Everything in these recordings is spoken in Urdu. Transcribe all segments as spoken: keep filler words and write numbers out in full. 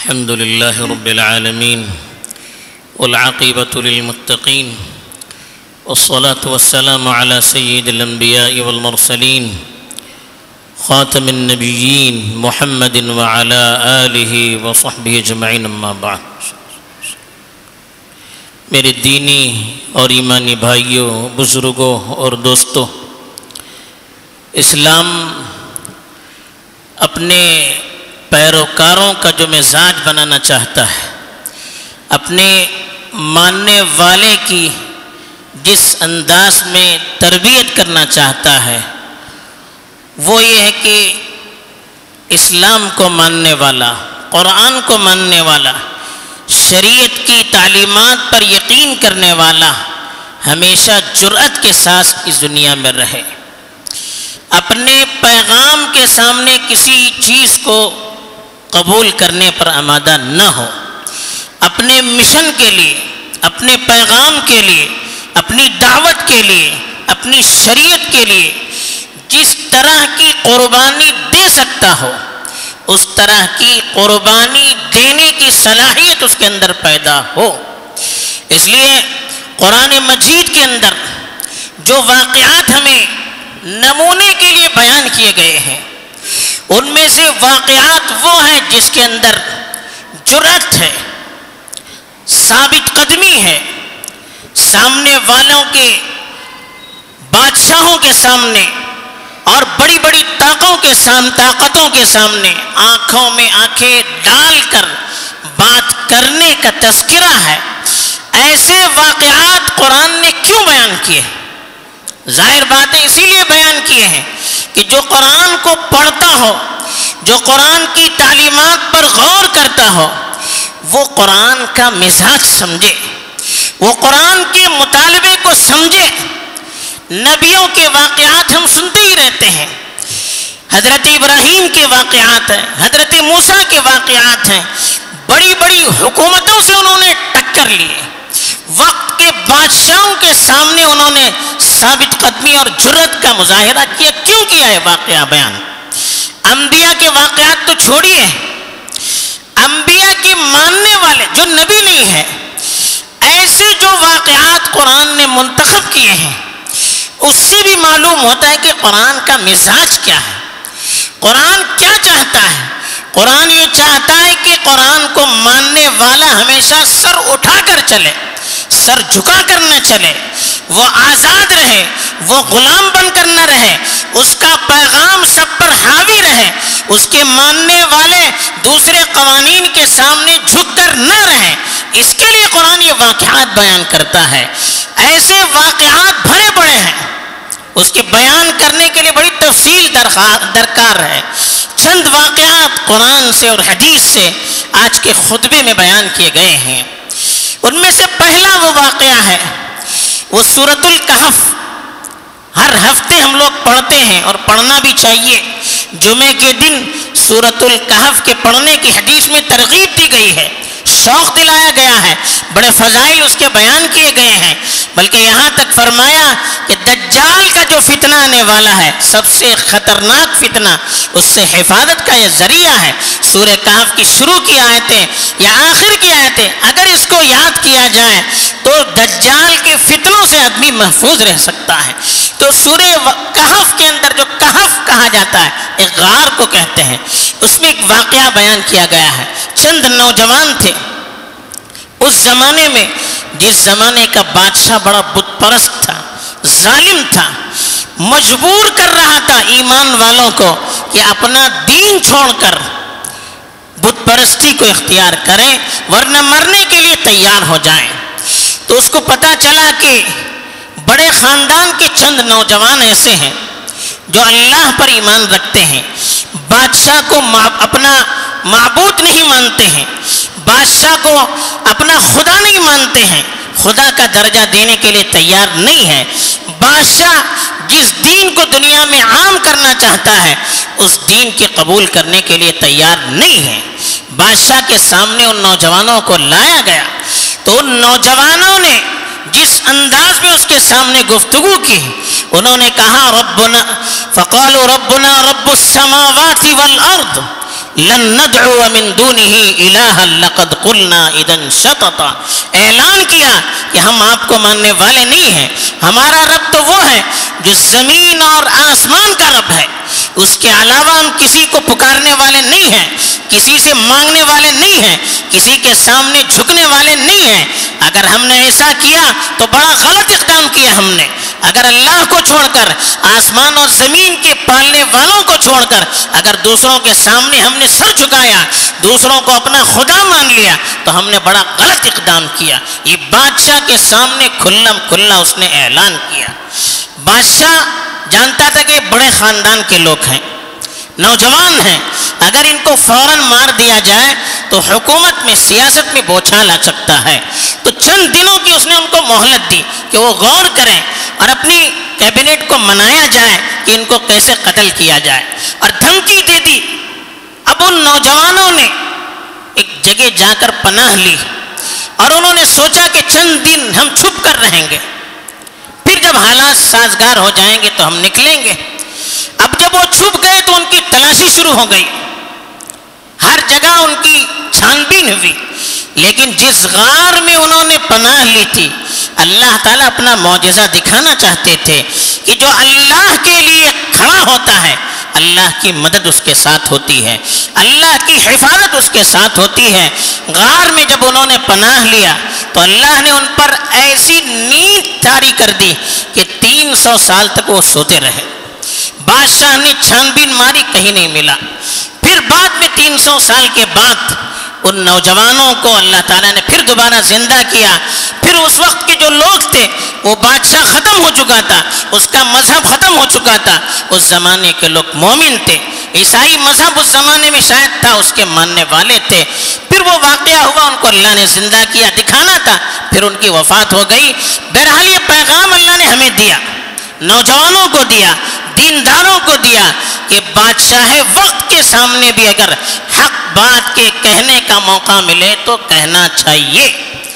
الحمد لله رب العالمين والعاقبة للمتقين والصلاة والسلام على سيد الأنبياء والمرسلين خاتم النبيين محمد وعلى آله وصحبه اجمعین اما بعد۔ میرے دینی اور ایمانی بھائیوں، بزرگوں اور دوستوں، اسلام اپنے پیروکاروں کا جو مزاج بنانا چاہتا ہے، اپنے ماننے والے کی جس انداز میں تربیت کرنا چاہتا ہے وہ یہ ہے کہ اسلام کو ماننے والا، قرآن کو ماننے والا، شریعت کی تعلیمات پر یقین کرنے والا ہمیشہ جرأت کے ساتھ اس دنیا میں رہے، اپنے پیغام کے سامنے کسی چیز کو قبول کرنے پر آمادہ نہ ہو، اپنے مشن کے لیے، اپنے پیغام کے لیے، اپنی دعوت کے لیے، اپنی شریعت کے لیے جس طرح کی قربانی دے سکتا ہو اس طرح کی قربانی دینے کی صلاحیت اس کے اندر پیدا ہو۔ اس لیے قرآن مجید کے اندر جو واقعات ہمیں نمونے کے لیے بیان کیے گئے ہیں، ان میں سے واقعات وہ ہیں جس کے اندر جرأت ہے، ثابت قدمی ہے، سامنے والوں کے بادشاہوں کے سامنے اور بڑی بڑی طاقتوں کے سامنے طاقتوں کے سامنے آنکھوں میں آنکھیں ڈال کر بات کرنے کا تذکرہ ہے۔ ایسے واقعات قرآن نے کیوں بیان کیے؟ ظاہر بات ہے اسی لیے بیان کیے ہیں کہ جو قرآن کو پڑھتا ہو، جو قرآن کی تعلیمات پر غور کرتا ہو، وہ قرآن کا مزاج سمجھے، وہ قرآن کے مطالبے کو سمجھے۔ نبیوں کے واقعات ہم سنتے ہی رہتے ہیں، حضرت ابراہیم کے واقعات ہیں، حضرت موسیٰ کے واقعات ہیں، بڑی بڑی حکومتوں سے انہوں نے ٹکر لیے، وقت کے بادشاہوں کے سامنے انہوں نے ثابت قدمی اور جرأت کا مظاہرہ کیا۔ کیوں کیا ہے واقعہ بیان؟ انبیاء کے واقعات تو چھوڑیے، انبیاء کے ماننے والے جو نبی نہیں ہے، ایسے جو واقعات قرآن نے منتخب کیے ہیں، اس سے بھی معلوم ہوتا ہے کہ قرآن کا مزاج کیا ہے، قرآن کیا چاہتا ہے۔ قرآن یہ چاہتا ہے کہ قرآن کو ماننے والا ہمیشہ سر اٹھا کر چلے، سر جھکا کر نہ چلے، وہ آزاد رہے، وہ غلام بن کر نہ رہے، اس کا پیغام سب پر حاوی رہے، اس کے ماننے والے دوسرے قوانین کے سامنے جھک کر نہ رہیں۔ اس کے لیے قرآن یہ واقعات بیان کرتا ہے۔ ایسے واقعات بھرے پڑے ہیں، اس کے بیان کرنے کے لیے بڑی تفصیل درکار ہے۔ چند واقعات قرآن سے اور حدیث سے آج کے خطبے میں بیان کیے گئے ہیں۔ ان میں سے پہلا وہ واقعہ ہے، وہ سورۃ الکہف۔ ہر ہفتے ہم لوگ پڑھتے ہیں اور پڑھنا بھی چاہیے۔ جمعے کے دن سورۃ الکہف کے پڑھنے کی حدیث میں ترغیب دی گئی ہے، شوق دلایا گیا ہے، بڑے فضائل اس کے بیان کیے گئے ہیں، بلکہ یہاں تک فرمایا کہ دجال کا جو فتنہ آنے والا ہے، سب سے خطرناک فتنہ، اس سے حفاظت کا یہ ذریعہ ہے۔ سورہ کہف کی شروع کی آیتیں یا آخر کی آیتیں اگر اس کو یاد کیا جائے تو دجال کے فتنوں سے آدمی محفوظ رہ سکتا ہے۔ تو سورہ کہف کے اندر جو کہف کہا جاتا ہے، ایک غار کو کہتے ہیں، اس میں ایک واقعہ بیان کیا گیا ہے۔ چند نوجوان تھے اس زمانے میں، جس زمانے کا بادشاہ بڑا بت پرست تھا، ظالم تھا، مجبور کر رہا تھا ایمان والوں کو کہ اپنا دین چھوڑ کر بت پرستی کو اختیار کریں ورنہ مرنے کے لیے تیار ہو جائیں۔ تو اس کو پتا چلا کہ بڑے خاندان کے چند نوجوان ایسے ہیں جو اللہ پر ایمان رکھتے ہیں، بادشاہ کو اپنا معبود نہیں مانتے ہیں، بادشاہ کو اپنا خدا نہیں مانتے ہیں، خدا کا درجہ دینے کے لیے تیار نہیں ہے۔ بادشاہ جس دین کو دنیا میں عام کرنا چاہتا ہے اس دین کے قبول کرنے کے لیے تیار نہیں ہے۔ بادشاہ کے سامنے ان نوجوانوں کو لایا گیا تو ان نوجوانوں نے جس انداز میں اس کے سامنے گفتگو کی، انہوں نے کہا ربنا فقالوا ربنا رب السماوات والارض، لن ندعو من دونه الہا لقد قلنا اذا شططا، اعلان کیا کہ ہم آپ کو ماننے والے نہیں ہیں، ہمارا رب تو وہ ہے جو زمین اور آسمان کا رب ہے، اس کے علاوہ ہم کسی کو پکارنے والے نہیں ہیں، کسی سے مانگنے والے نہیں ہیں، کسی کے سامنے جھکنے والے نہیں ہیں۔ اگر ہم نے ایسا کیا تو بڑا غلط اقدام کیا ہم نے، اگر اللہ کو چھوڑ کر، آسمان اور زمین کے پالنے والوں کو چھوڑ کر اگر دوسروں کے سامنے ہم نے سر جھکایا، دوسروں کو اپنا خدا مان لیا تو ہم نے بڑا غلط اقدام کیا۔ یہ بادشاہ کے سامنے کھلم کھلا اس نے اعلان کیا۔ بادشاہ جانتا تھا کہ بڑے خاندان کے لوگ ہیں، نوجوان ہیں، اگر ان کو فوراً مار دیا جائے تو حکومت میں، سیاست میں بوچھال آ سکتا ہے، تو چند دنوں کی اس نے ان کو مہلت دی کہ وہ غور کریں اور اپنی کیبنٹ کو منایا جائے کہ ان کو کیسے قتل کیا جائے، اور دھمکی دے دی۔ اب ان نوجوانوں نے ایک جگہ جا کر پناہ لی اور انہوں نے سوچا کہ چند دن ہم چھپ کر رہیں گے، پھر جب حالات سازگار ہو جائیں گے تو ہم نکلیں گے۔ اب جب وہ چھپ گئے تو ان کی تلاشی شروع ہو گئی، ہر جگہ ان کی چھان بین ہوئی، لیکن جس غار میں انہوں نے پناہ لی تھی، اللہ تعالیٰ اپنا معجزہ دکھانا چاہتے تھے کہ جو اللہ کے لیے کھڑا ہوتا ہے اللہ کی مدد اس کے ساتھ ہوتی ہے، اللہ کی حفاظت اس کے ساتھ ہوتی ہے۔ غار میں جب انہوں نے پناہ لیا تو اللہ نے ان پر ایسی نیند طاری کر دی کہ تین سو سال تک وہ سوتے رہے۔ بادشاہ نے چھان بین ماری، کہیں نہیں ملا۔ پھر بعد میں تین سو سال کے بعد ان نوجوانوں کو اللہ تعالیٰ نے پھر دوبارہ زندہ کیا۔ پھر اس وقت کے جو لوگ تھے، وہ بادشاہ ختم ہو چکا تھا، اس کا مذہب ختم ہو چکا تھا، اس زمانے کے لوگ مومن تھے، عیسائی مذہب اس زمانے میں شاید تھا، اس کے ماننے والے تھے۔ پھر وہ واقعہ ہوا، ان کو اللہ نے زندہ کیا، دکھانا تھا، پھر ان کی وفات ہو گئی۔ بہرحال یہ پیغام اللہ نے ہمیں دیا، نوجوانوں کو دیا، دینداروں کو دیا کہ بادشاہ وقت کے سامنے بھی اگر حق بات کے کہنے کا موقع ملے تو کہنا چاہیے۔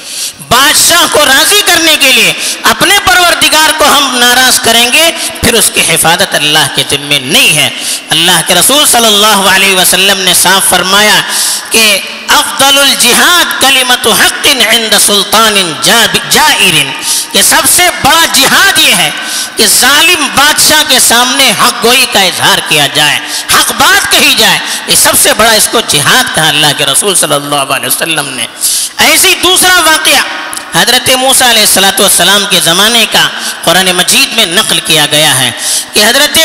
بادشاہ کو راضی کرنے کے لیے اپنے پروردگار کو ہم ناراض کریں گے، پھر اس کی حفاظت اللہ کے ذمے نہیں ہے۔ اللہ کے رسول صلی اللہ علیہ وسلم نے صاف فرمایا کہ افضل الجہاد کلمت حق عند سلطان جائر، کہ سب سے بڑا جہاد یہ ہے کہ ظالم بادشاہ کے سامنے حق گوئی کا اظہار کیا جائے، حق بات کہی جائے، یہ سب سے بڑا اس کو جہاد کہا اللہ کے رسول صلی اللہ علیہ وسلم نے۔ ایسی دوسرا واقعہ حضرت موسیٰ علیہ الصلوۃ والسلام کے زمانے کا قرآن مجید میں نقل کیا گیا ہے کہ حضرت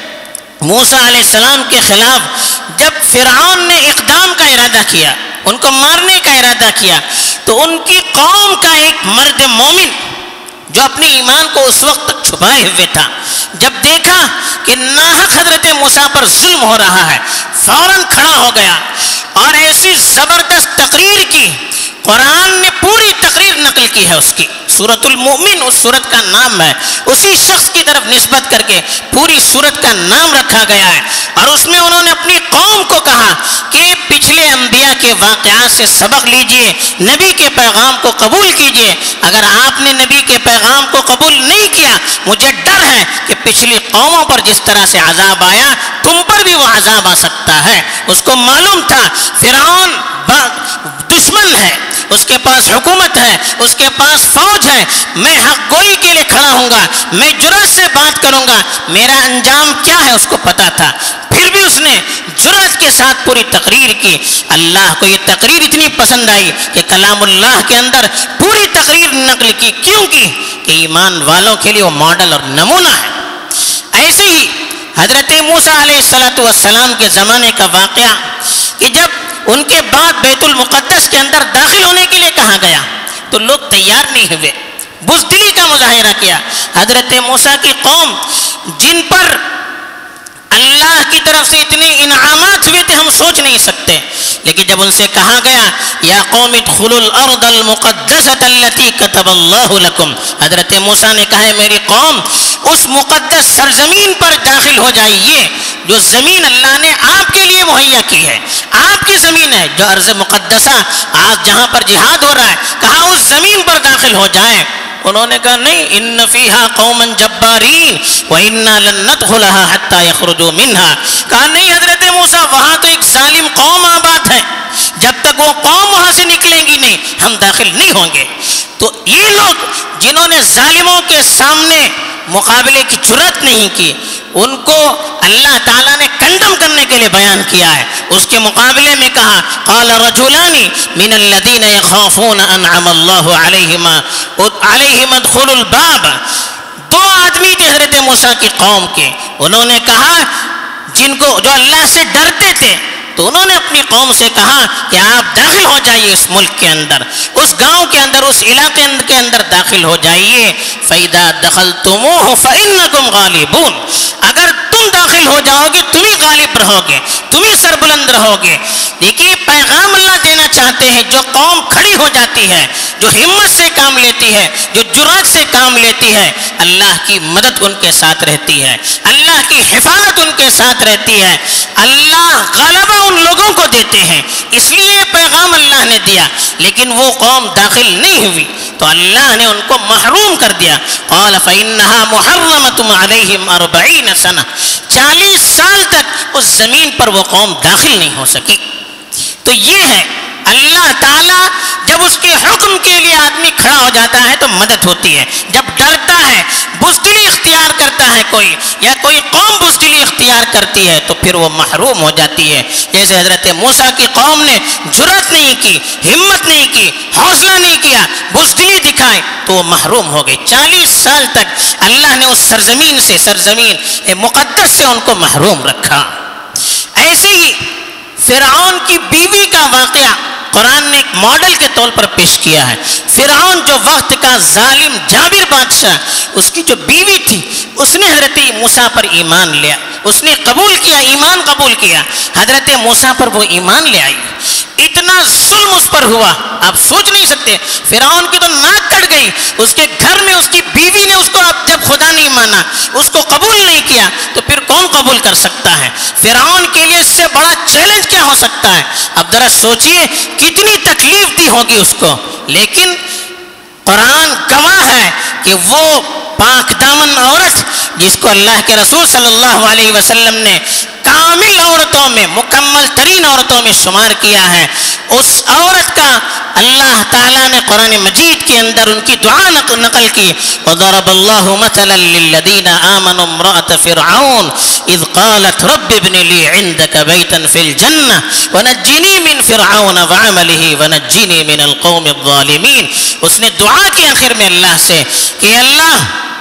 موسیٰ علیہ السلام کے خلاف جب فرعون نے اقدام کا ارادہ کیا، ان کو مارنے کا ارادہ کیا، تو ان کی قوم کا ایک مرد مومن جو اپنے ایمان کو اس وقت تک چھپائے ہوئے تھا، جب دیکھا کہ ناحق حضرت موسیٰ پر ظلم ہو رہا ہے، فوراً کھڑا ہو گیا اور ایسی زبردست تقریر کی۔ قرآن نے پوری تقریر نقل کی ہے اس کی، سورۃ المؤمن اس سورت کا نام ہے، اسی شخص کی طرف نسبت کر کے پوری سورت کا نام رکھا گیا ہے، اور اس میں انہوں نے اپنی قوم کو کہا کہ پچھلے انبیاء کے واقعات سے سبق لیجئے، نبی کے پیغام کو قبول کیجئے۔ اگر آپ نے نبی کے پیغام کو قبول نہیں کیا، مجھے ڈر ہے کہ پچھلی قوموں پر جس طرح سے عذاب آیا تم پر بھی وہ عذاب آ سکتا ہے۔ اس کو معلوم تھا فرعون دشمن ہے، اس کے پاس حکومت ہے، اس کے پاس فوج ہے، میں حق گوئی کے لیے کھڑا ہوں گا، میں جرأت سے بات کروں گا، میرا انجام کیا ہے اس کو پتا تھا، پھر بھی اس نے جرأت کے ساتھ پوری تقریر کی۔ اللہ کو یہ تقریر اتنی پسند آئی کہ کلام اللہ کے اندر پوری تقریر نقل کی، کیوں کی؟ کہ ایمان والوں کے لیے وہ ماڈل اور نمونہ ہے۔ ایسے ہی حضرت موسیٰ علیہ الصلوۃ والسلام کے زمانے کا واقعہ کہ جب ان کے بعد بیت المقدس کے اندر داخل ہونے کے لیے کہا گیا تو لوگ تیار نہیں ہوئے، بزدلی کا مظاہرہ کیا۔ حضرت موسیٰ کی قوم جن پر اللہ کی طرف سے اتنے انعامات ہوئے تھے ہم سوچ نہیں سکتے، لیکن جب ان سے کہا گیا یا قوم ادخلوا الارض المقدسۃ التي كتب اللہ لکم، حضرت موسیٰ نے کہا ہے میری قوم اس مقدس سرزمین پر داخل ہو جائیے جو زمین اللہ نے آپ کے لیے مہیا کی ہے، آپ کی زمین ہے جو ارض مقدسہ آج جہاں پر جہاد ہو رہا ہے، کہا اس زمین پر داخل ہو جائیں۔ انہوں نے کہا نہیں، ان فیہا قوما جبارین وَإِنَّا لَن نَّدْخُلَهَا حَتَّى يَخْرُجُوا مِنْهَا، کہا نہیں حضرت حضرت موسیٰ وہاں تو ایک ظالم قوم آباد ہے، جب تک وہ قوم وہاں سے نکلیں گی نہیں ہم داخل نہیں ہوں گے۔ تو یہ لوگ جنہوں نے ظالموں کے سامنے مقابلے کی جرات نہیں کی، ان کو اللہ تعالیٰ نے کنڈم کرنے کے لیے بیان کیا ہے۔ اس کے مقابلے میں کہا قال رجلان من الذین یخافون انعم اللہ علیہما علیہم ادخلوا الباب، دو آدمی تھے حضرت موسیٰ کی قوم کے، انہوں نے کہا جن کو جو اللہ سے ڈرتے تھے، تو انہوں نے اپنی قوم سے کہا کہ آپ داخل ہو جائیے اس ملک کے اندر، اس گاؤں کے اندر، اس علاقے کے اندر داخل ہو جائیے۔ فَإِذَا دَخَلْتُمُوهُ فَإِنَّكُمْ غَالِبُونَ، اگر تم داخل ہو جاؤ گے تم ہی غالب رہو گے، تم ہی سربلند رہو گے۔ دیکھیے پیغام اللہ دینا چاہتے ہیں، جو قوم کھڑی ہو جاتی ہے، جو ہمت سے کام لیتی ہے، جو جرات سے کام لیتی ہے، اللہ کی مدد ان کے ساتھ رہتی ہے، اللہ کی حفاظت ان کے ساتھ رہتی ہے، اللہ غلبہ ان لوگوں کو دیتے ہیں۔ اس لیے پیغام اللہ نے دیا، لیکن وہ قوم داخل نہیں ہوئی تو اللہ نے ان کو محروم کر دیا۔ قال فإنها محرمة عليهم أربعين سنة، چالیس سال تک اس زمین پر وہ قوم داخل نہیں ہو سکی۔ تو یہ ہے اللہ تعالیٰ جب اس کے حکم کے لیے آدمی کھڑا ہو جاتا ہے تو مدد ہوتی ہے، جب ڈرتا ہے، بزدلی اختیار کرتا ہے کوئی، یا کوئی قوم بزدلی اختیار کرتی ہے تو پھر وہ محروم ہو جاتی ہے۔ جیسے حضرت موسیٰ کی قوم نے جرات نہیں کی، ہمت نہیں کی، حوصلہ نہیں کیا، بزدلی دکھائے تو وہ محروم ہو گئے۔ چالیس سال تک اللہ نے اس سرزمین سے، سرزمین مقدس سے ان کو محروم رکھا۔ ایسے ہی فرعون کی بیوی کا واقعہ قرآن نے ایک ماڈل کے طور پر پیش کیا ہے۔ فرعون جو وقت کا ظالم جابر بادشاہ، اس کی جو بیوی تھی اس نے حضرت موسیٰ پر ایمان لیا، اس نے قبول کیا، ایمان قبول کیا، حضرت موسیٰ پر وہ ایمان لے آئی۔ اتنا ظلم اس پر ہوا آپ سوچ نہیں سکتے، فرعون کی تو ناک کٹ گئی، اس کے گھر میں اس کی بیوی نے اس کو اب جب خدا نہیں مانا، اس کو قبول نہیں کیا تو پھر کون قبول کر سکتا ہے؟ فرعون کے لیے اس سے بڑا چیلنج کیا ہو سکتا ہے؟ اب ذرا سوچئے کتنی تکلیف دی ہوگی اس کو، لیکن قرآن گواہ ہے کہ وہ پاک دامن عورت جس کو اللہ کے رسول صلی اللہ علیہ وسلم نے کامل عورتوں میں، مکمل ترین عورتوں میں شمار کیا ہے، اس عورت کا اللہ تعالیٰ نے قرآن مجید کے اندر ان کی دعا نقل کی۔ وَضَرَبَ اللَّهُ مَثَلًا لِلَّذِينَ آمَنُوا امْرَأَتَ فِرْعَوْنَ إِذْ قَالَتْ رَبِّ ابْنِ لِي عِندَكَ بَيْتًا فِي الْجَنَّةِ وَنَجِّنِي مِنْ فِرْعَوْنَ وَعَمَلِهِ وَنَجِّنِي مِنَ الْقَوْمِ الظَّالِمِينَ۔ اس نے دعا کی آخر میں اللہ سے کہ اللہ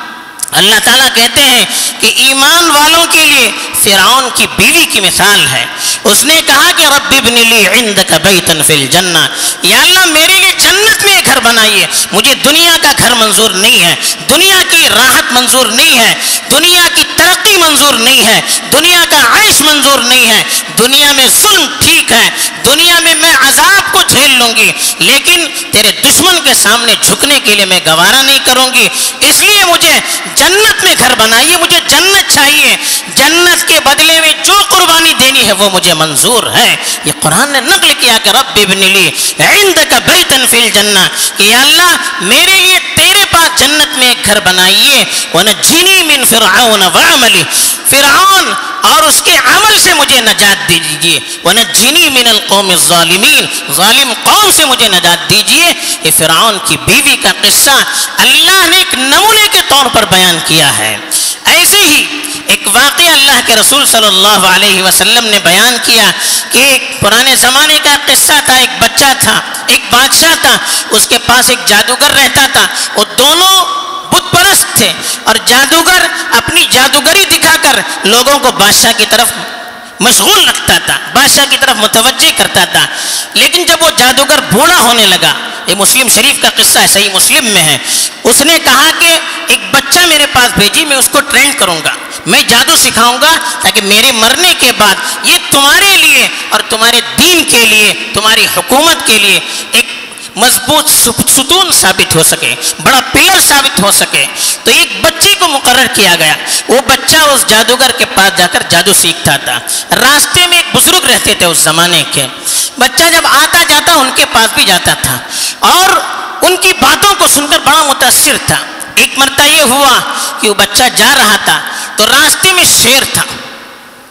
اللہ تعالیٰ کہتے ہیں کہ ایمان والوں کے لیے فرعون کی بیوی کی مثال ہے۔ اس نے کہا کہ رب ابن لی عندک بیتا فی الجنہ، یا اللہ میرے لیے جنت میں گھر بنائیے، مجھے دنیا کا گھر منظور نہیں ہے، دنیا کی راحت منظور نہیں ہے، دنیا کی ترقی منظور نہیں ہے، دنیا کا عیش منظور نہیں ہے، دنیا میں ظلم ٹھیک ہے، دنیا میں میں عذاب کو جھیل لوں گی، لیکن تیرے دشمن کے سامنے جھکنے کے لیے میں گوارا نہیں کروں گی، اس لیے مجھے جنت میں گھر بنائیے، مجھے جنت چاہیے، جنت کے بدلے میں جو قربانی دینی ہے وہ مجھے منظور ہے۔ یہ قرآن نے نقل کیا کہ رب ابن لی عندک بیتا فی الجنہ، کہ یا اللہ میرے لیے تیرے پاس جنت میں ایک گھر بنائیے، ونجنی من فرعون وعملی، فرعون اور اس کے عمل سے مجھے نجات دیجیے، ونجنی من القوم الظالمین، ظالم قوم سے مجھے نجات دیجیے۔ یہ فرعون کی بیوی کا قصہ اللہ نے ایک نمونے کے طور پر بیان کیا ہے۔ ایسے ہی ایک واقعہ اللہ کے رسول صلی اللہ علیہ وسلم نے بیان کیا کہ ایک پرانے زمانے کا قصہ تھا، ایک بچہ تھا، ایک بادشاہ تھا، اس کے پاس ایک جادوگر رہتا تھا، وہ دونوں بت پرست تھے اور جادوگر اپنی جادوگری دکھا کر لوگوں کو بادشاہ کی طرف مشغول رکھتا تھا، بادشاہ کی طرف متوجہ کرتا تھا۔ لیکن جب وہ جادوگر بوڑھا ہونے لگا، یہ مسلم شریف کا قصہ ہے، صحیح مسلم میں ہے، اس نے کہا کہ ایک بچہ میرے پاس بھیجی، میں اس کو ٹرین کروں گا، میں جادو سکھاؤں گا تاکہ میرے مرنے کے بعد یہ تمہارے لیے اور تمہارے دین کے لیے، تمہاری حکومت کے لیے ایک مضبوط ستون ثابت ہو سکے، بڑا پلر ثابت ہو سکے۔ تو ایک بچے کو مقرر کیا گیا، وہ بچہ اس جادوگر کے پاس جا کر جادو سیکھتا تھا۔ راستے میں ایک بزرگ رہتے تھے اس زمانے کے، بچہ جب آتا جاتا ان کے پاس بھی جاتا تھا اور ان کی باتوں کو سن کر بڑا متاثر تھا۔ ایک مرتبہ یہ ہوا کہ وہ بچہ جا رہا تھا تو راستے میں شیر تھا،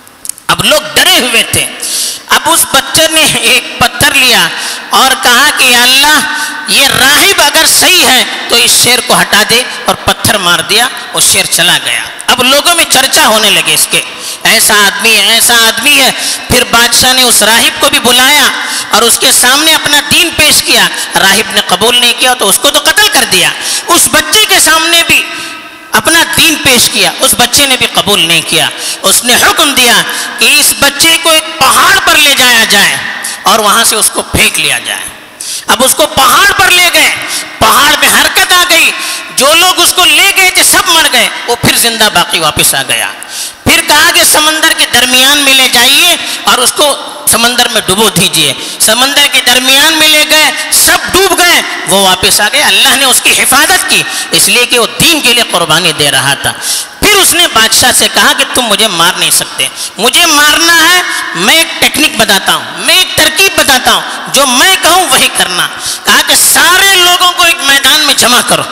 اب لوگ ڈرے ہوئے تھے. اب اس بچے نے ایک پتھر لیا اور کہا کہ یا اللہ یہ راہب اگر صحیح ہے تو اس شیر کو ہٹا دے, اور پتھر مار دیا, وہ شیر چلا گیا. اب لوگوں میں چرچا ہونے لگے اس کے, ایسا آدمی ہے ایسا آدمی ہے. پھر بادشاہ نے اس راہب کو بھی بلایا اور اس کے سامنے اپنا دین پیش کیا. راہب نے قبول نہیں کیا تو اس کو تو قتل کر دیا. اس بچے کے سامنے بھی اپنا دین پیش کیا, اس بچے نے بھی قبول نہیں کیا. اس نے حکم دیا کہ اس بچے کو ایک پہاڑ پر لے جایا جائے اور وہاں سے اس کو پھینک لیا جائے. اب اس کو پہاڑ پر لے گئے, پہاڑ میں حرکت آ گئی, جو لوگ اس کو لے گئے تھے سب مر گئے, وہ پھر زندہ باقی واپس آ گیا. پھر کہا کہ سمندر کے درمیان میں لے جائیے اور اس کو سمندر میں ڈبو دیجئے. سمندر کے درمیان میں لے گئے, سب ڈوب گئے, وہ واپس آ گئے. اللہ نے اس کی حفاظت کی, اس لیے کہ وہ دین کے لیے قربانی دے رہا تھا. پھر اس نے بادشاہ سے کہا کہ تم مجھے مار نہیں سکتے, مجھے مارنا ہے میں ایک ٹیکنک بتاتا ہوں, میں ایک ترکیب بتاتا ہوں, جو میں کہوں وہی کرنا. کہا کہ سارے لوگوں کو ایک میدان میں جمع کرو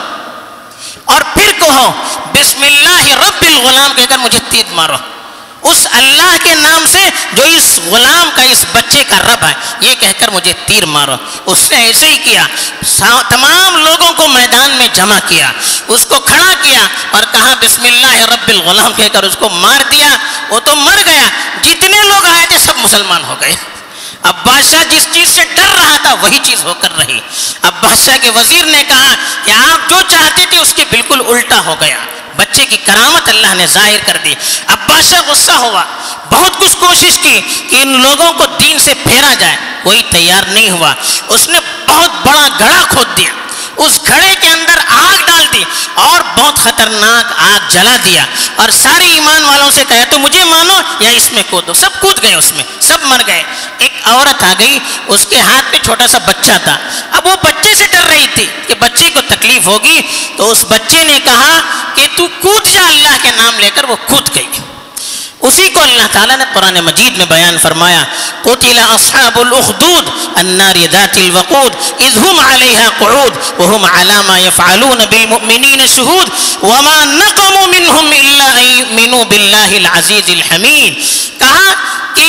اور پھر کہو بسم اللہ رب الغلام کہہ کر مجھے تیر مارو, اس اللہ کے نام سے جو اس غلام کا اس بچے کا رب ہے, یہ کہہ کر مجھے تیر مارو. اس نے ایسے ہی کیا, تمام لوگوں کو میدان میں جمع کیا, اس کو کھڑا کیا اور کہا بسم اللہ رب الغلام کہہ کر اس کو مار دیا. وہ تو مر گیا, جتنے لوگ آئے تھے سب مسلمان ہو گئے. اب بادشاہ جس چیز سے ڈر رہا تھا وہی چیز ہو کر رہی. اب بادشاہ کے وزیر نے کہا کہ آپ جو چاہتے تھے اس کے بالکل الٹا ہو گیا. بچے کی کرامت اللہ نے ظاہر کر دی. اب بادشاہ غصہ ہوا, بہت کچھ کوشش کی کہ ان لوگوں کو دین سے پھیرا جائے, کوئی تیار نہیں ہوا. اس نے بہت بڑا گڑھا کھود دیا, اس گھڑے کے اندر آگ ڈال دی اور بہت خطرناک آگ جلا دیا, اور سارے ایمان والوں سے کہا تو مجھے مانو یا اس میں کودو. سب کود گئے, اس میں سب مر گئے. ایک عورت آ گئی, اس کے ہاتھ میں چھوٹا سا بچہ تھا. اب وہ بچے سے ڈر رہی تھی کہ بچے کو تکلیف ہوگی, تو اس بچے نے کہا کہ تو کود جا اللہ کے نام لے کر. وہ کود گئی. اسی کو اللہ تعالیٰ نے قرآن مجید میں بیان فرمایا, قتل اصحاب الاخدود النار ذات الوقود اذ هم عليها قعود وهم على ما يفعلون بالمؤمنين شهود وما نقموا منهم الا ان يؤمنوا بالله العزيز الحميد. کہا کہ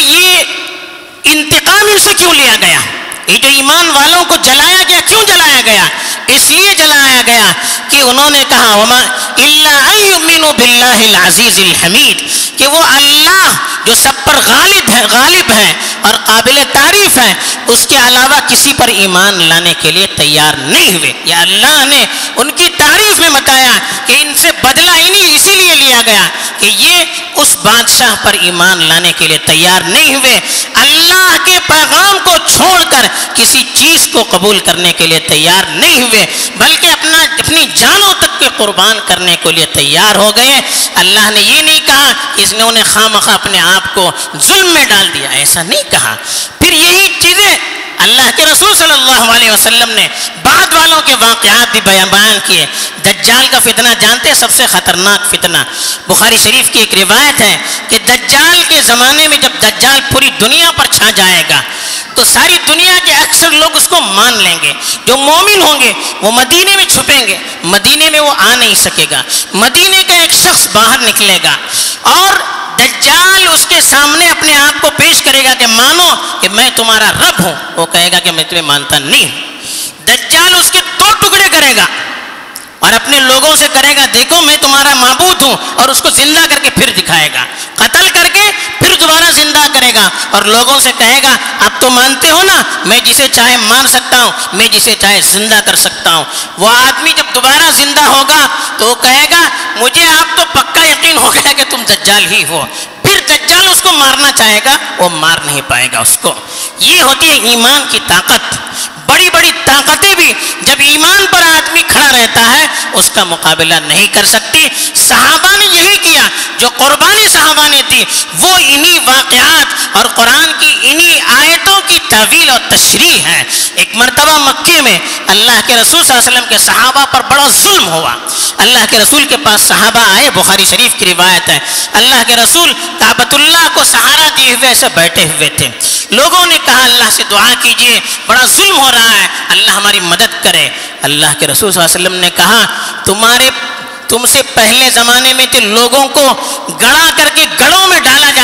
یہ انتقام ان سے کیوں لیا گیا, یہ جو ایمان والوں کو جلایا گیا کیوں جلایا گیا؟ اس لیے جلایا گیا کہ انہوں نے کہا وما الا ان یؤمنوا باللہ العزیز الحمید, کہ وہ اللہ جو سب پر غالب ہے غالب ہے اور قابل تعریف ہے, اس کے علاوہ کسی پر ایمان لانے کے لیے تیار نہیں ہوئے. یا اللہ نے ان کی تعریف میں بتایا کہ ان سے بدلہ انہی اسی لیے لیا گیا کہ یہ اس بادشاہ پر ایمان لانے کے لیے تیار نہیں ہوئے, اللہ کے پیغام کو چھوڑ کر کسی چیز کو قبول کرنے کے لیے تیار نہیں ہوئے, بلکہ اپنا اپنی جانوں تک کے قربان کرنے کے لیے تیار ہو گئے. اللہ نے یہ نہیں کہا کہ اس نے انہیں خامخواہ اپنے آپ کو ظلم میں ڈال دیا, ایسا نہیں کہا. پھر یہی چیزیں اللہ کے رسول صلی اللہ علیہ وسلم نے بعد والوں کے واقعات بھی بیان بیان کیے. دجال کا فتنہ جانتے ہیں, سب سے خطرناک فتنہ. بخاری شریف کی ایک روایت ہے کہ دجال کے زمانے میں جب دجال پوری دنیا پر چھا جائے گا تو ساری دنیا کے اکثر لوگ اس کو مان لیں گے. جو مومن ہوں گے وہ مدینے میں چھپیں گے, مدینے میں وہ آ نہیں سکے گا. مدینے کا ایک شخص باہر نکلے گا اور دجال اس کے سامنے اپنے آپ کو پیش کرے گا کہ مانو کہ میں تمہارا رب ہوں. وہ کہے گا کہ میں تمہیں مانتا نہیں ہوں. دجال اس کے دو ٹکڑے کرے گا اور اپنے لوگوں سے کرے گا دیکھو میں تمہارا معبود ہوں, اور اس کو زندہ کر کے پھر دکھائے گا, قتل کر کے پھر دوبارہ زندہ کرے گا اور لوگوں سے کہے گا اب تو مانتے ہو نا, میں جسے چاہے مار سکتا ہوں, میں جسے چاہے زندہ کر سکتا ہوں. وہ آدمی جب دوبارہ زندہ ہوگا تو وہ کہے گا مجھے آپ تو پکا یقین ہو گیا کہ تم دجال ہی ہو. پھر دجال اس کو مارنا چاہے گا, وہ مار نہیں پائے گا اس کو. یہ ہوتی ہے ایمان کی طاقت. بڑی بڑی طاقتیں بھی جب ایمان پر آدمی کھڑا رہتا ہے اس کا مقابلہ نہیں کر سکتی. صحابہ نے یہی کیا, جو قربانی صحابہ نے دی وہ انہی واقعات اور قرآن کی انہی آیتوں کی تعویل اور تشریح ہے. ایک مرتبہ مکے میں اللہ کے رسول صلی اللہ علیہ وسلم کے صحابہ پر بڑا ظلم ہوا. اللہ کے رسول کے پاس صحابہ آئے, بخاری شریف کی روایت ہے, اللہ کے رسول کعبۃ اللہ کو سہارا دیے ہوئے ایسے بیٹھے ہوئے تھے. لوگوں نے کہا اللہ سے دعا کیجئے, بڑا ظلم ہو رہا ہے, اللہ ہماری مدد کرے. اللہ کے رسول صلی اللہ علیہ وسلم نے کہا تمہارے تم سے پہلے زمانے میں تھے لوگوں کو گڑا کر کے گڑوں میں ڈالا جاتا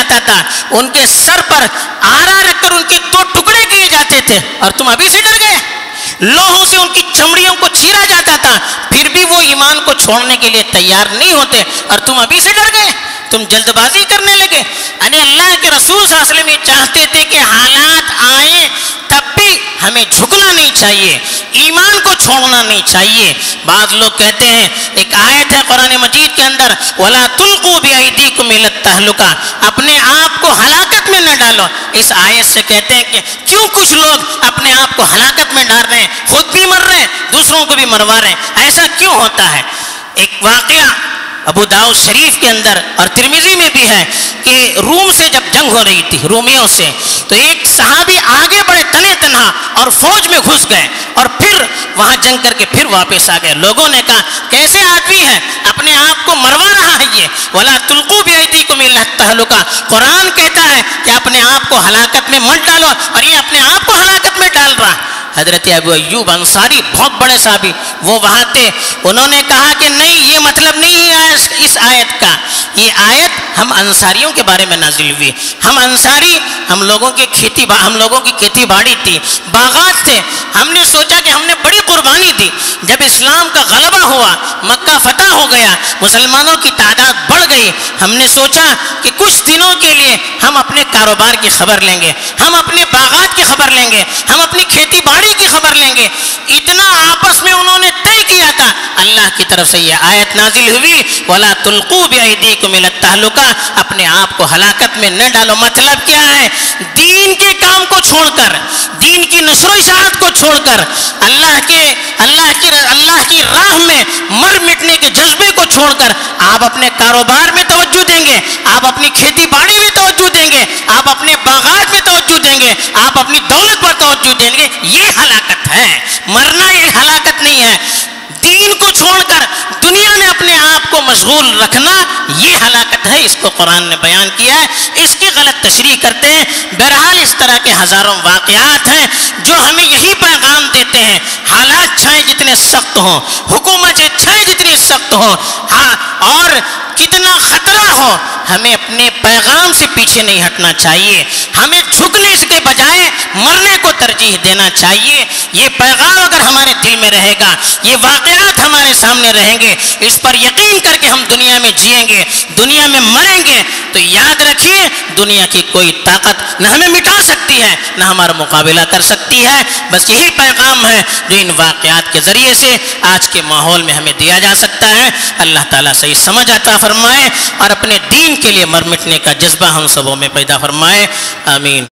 جاتا تھا، ان کے سر پر آرا رکھ کر ان کے دو ٹکڑے کیے جاتے تھے، اور تم ابھی سے ڈر گئے؟ لوہوں سے ان کی چمڑیوں کو چیرا جاتا تھا، پھر بھی وہ ایمان کو چھوڑنے کے لیے تیار نہیں ہوتے، اور تم ابھی سے ڈر گئے؟ تم جلد بازی کرنے لگے۔ یعنی اللہ کے رسول صلی اللہ علیہ وسلم یہ چاہتے تھے کہ حالات آئیں تب بھی ہمیں جھکنا نہیں چاہیے، ایمان کو چھوڑنا نہیں چاہیے۔ بعض لوگ کہتے ہیں، ایک آیت ہے قرآن مجید کے اندر، وَلَا تُلْقُوا بِأَيْدِيكُمْ إِلَى التَّهْلُكَةِ، اپنے آپ کو ہلاکت میں نہ ڈالو۔ اس آیت سے کہتے ہیں کہ کیوں کچھ لوگ اپنے آپ کو ہلاکت میں ڈال رہے ہیں، خود بھی مر رہے ہیں، دوسروں کو بھی مروا رہے ہیں، ایسا کیوں ہوتا ہے؟ ایک واقعہ ابو داؤد شریف کے اندر اور ترمذی میں بھی ہے کہ روم سے جب جنگ ہو رہی تھی، رومیوں سے، تو ایک صحابی آگے بڑھے تنے تنہا اور فوج میں گھس گئے، اور پھر وہاں جنگ کر کے پھر واپس آ گئے۔ لوگوں نے کہا کیسے آدمی ہے، اپنے آپ کو مروا رہا ہے یہ، وَلَا تُلْقُوا بِأَيْدِيكُمْ إِلَى التَّهْلُكَةِ، قرآن کہتا ہے کہ اپنے آپ کو ہلاکت میں مت ڈالو، اور یہ اپنے آپ کو ہلاکت میں ڈال رہا۔ حضرت ابو ایوب انصاری بہت بڑے صحابی، وہ وہاں تھے، انہوں نے کہا کہ نہیں، یہ مطلب نہیں ہے اس آیت کا، یہ آیت ہم انصاریوں کے بارے میں نازل ہوئی۔ ہم انصاری، ہم لوگوں کی کھیتی ہم لوگوں کی کھیتی باڑی تھی، باغات تھے، ہم نے سوچا کہ ہم نے بڑی قربانی دی، جب اسلام کا غلبہ ہوا، مکہ فتح ہو گیا، مسلمانوں کی تعداد بڑھ گئی، ہم نے سوچا کہ کچھ دنوں کے لیے ہم اپنے کاروبار کی خبر لیں گے، ہم اپنے باغات کی خبر لیں گے، ہم اپنی کھیتی باڑی کی خبر لیں گے۔ اتنا آپس میں انہوں نے طے کیا تھا، اللہ کی طرف سے یہ آیت نازل ہوئی، وَلَا تُلْقُوا بِأَيْدِيكُمْ إِلَى التَّهْلُكَةِ، اپنے آپ کو ہلاکت میں نہ ڈالو۔ مطلب کیا ہے؟ دین کے کام کو چھوڑ کر، دین کی نشر و اشاعت کو چھوڑ کر، اللہ کے اللہ کی اللہ کی راہ میں مر مٹنے کے جذبے کو چھوڑ کر آپ اپنے کاروبار میں توجہ دیں گے، آپ اپنی کھیتی باڑی میں توجہ دیں گے، آپ اپنے باغات میں توجہ دیں گے، آپ اپنی دولت پر توجہ دیں گے، یہ ہلاکت ہے۔ مرنا یہ ہلاکت نہیں ہے، دین کو چھوڑ کر دنیا میں اپنے آپ کو مشغول رکھنا یہ ہلاکت ہے۔ اس کو قرآن نے بیان کیا ہے، اس کی غلط تشریح کرتے ہیں۔ بہرحال اس طرح کے ہزاروں واقعات ہیں جو ہمیں یہی پیغام دیتے ہیں، حالات چاہے جتنے سخت ہوں، حکومتیں چاہے جتنی سخت ہوں، ہاں، اور کتنا خطرہ ہو، ہمیں اپنے پیغام سے پیچھے نہیں ہٹنا چاہیے، ہمیں جھکنے کے بجائے مرنے کو ترجیح دینا چاہیے۔ یہ پیغام اگر ہمارے دل میں رہے گا، یہ واقعات ہمارے سامنے رہیں گے، اس پر یقین کر کے ہم دنیا میں جئیں گے، دنیا میں مریں گے، تو یاد رکھیے دنیا کی کوئی طاقت نہ ہمیں مٹا سکتی ہے، نہ ہمارا مقابلہ کر سکتی ہے۔ بس یہی پیغام ہے جو ان واقعات کے ذریعے سے آج کے ماحول میں ہمیں دیا جا سکتا ہے۔ اللہ تعالیٰ صحیح سمجھ عطا فرمائے اور اپنے دین کے لیے مر مٹنے کا جذبہ ہم سبوں میں پیدا فرمائے، آمین۔